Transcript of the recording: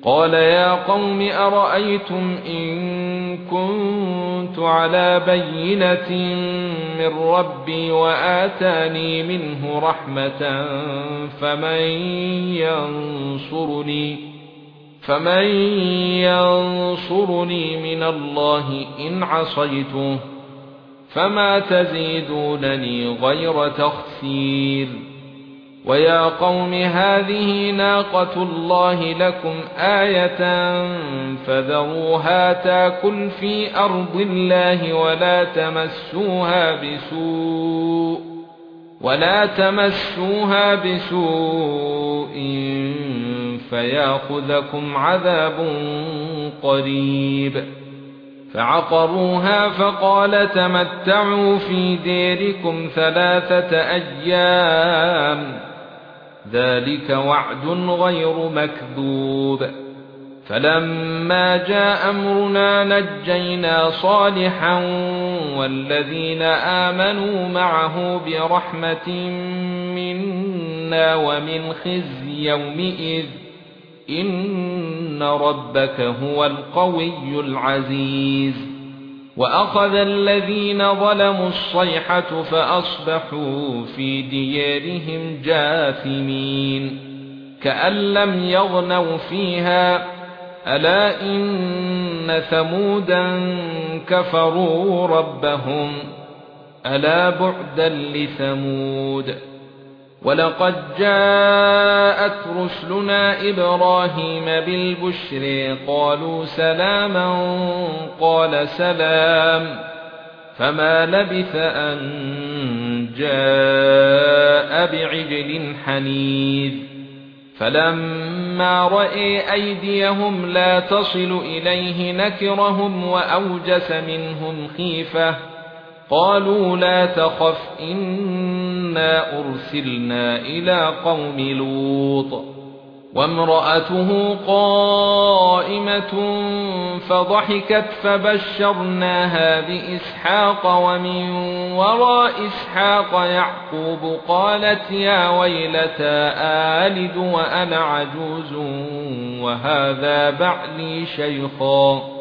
قال يا قوم أرأيتم إن كنت على بينة من ربي وآتاني منه رحمة فمن ينصرني من الله إن عصيته فما تزيدونني غير تخسير ويا قوم هذه ناقة الله لكم آية فذروها تاكل في أرض الله ولا تمسوها بسوء فياخذكم عذاب قريب فعقروها فقال تمتعوا في ديركم 3 أيام ذلك وعد غير مكذوب فلما جاء أمرنا نجينا صالحا والذين آمنوا معه برحمة منا ومن خزي يومئذ إن ربك هو القوي العزيز وأخذ الذين ظلموا الصيحة فأصبحوا في ديارهم جاثمين كأن لم يغنوا فيها ألا إن ثمودا كفروا ربهم ألا بعدا لثمود ولقد جاءت رسلنا إبراهيم بالبشر قالوا سلاما قال سلام فما لبث أن جاء بعجل حنيذ فلما رأى أيديهم لا تصل إليه نكرهم وأوجس منهم خيفة قالوا لا تخف إنا أرسلنا إلى قوم لوط وامرأته قائمة فضحكت فبشرناها بإسحاق ومن وراء إسحاق يعقوب قالت يا ويلتى آلد وأنا عجوز وهذا بعلي شيخا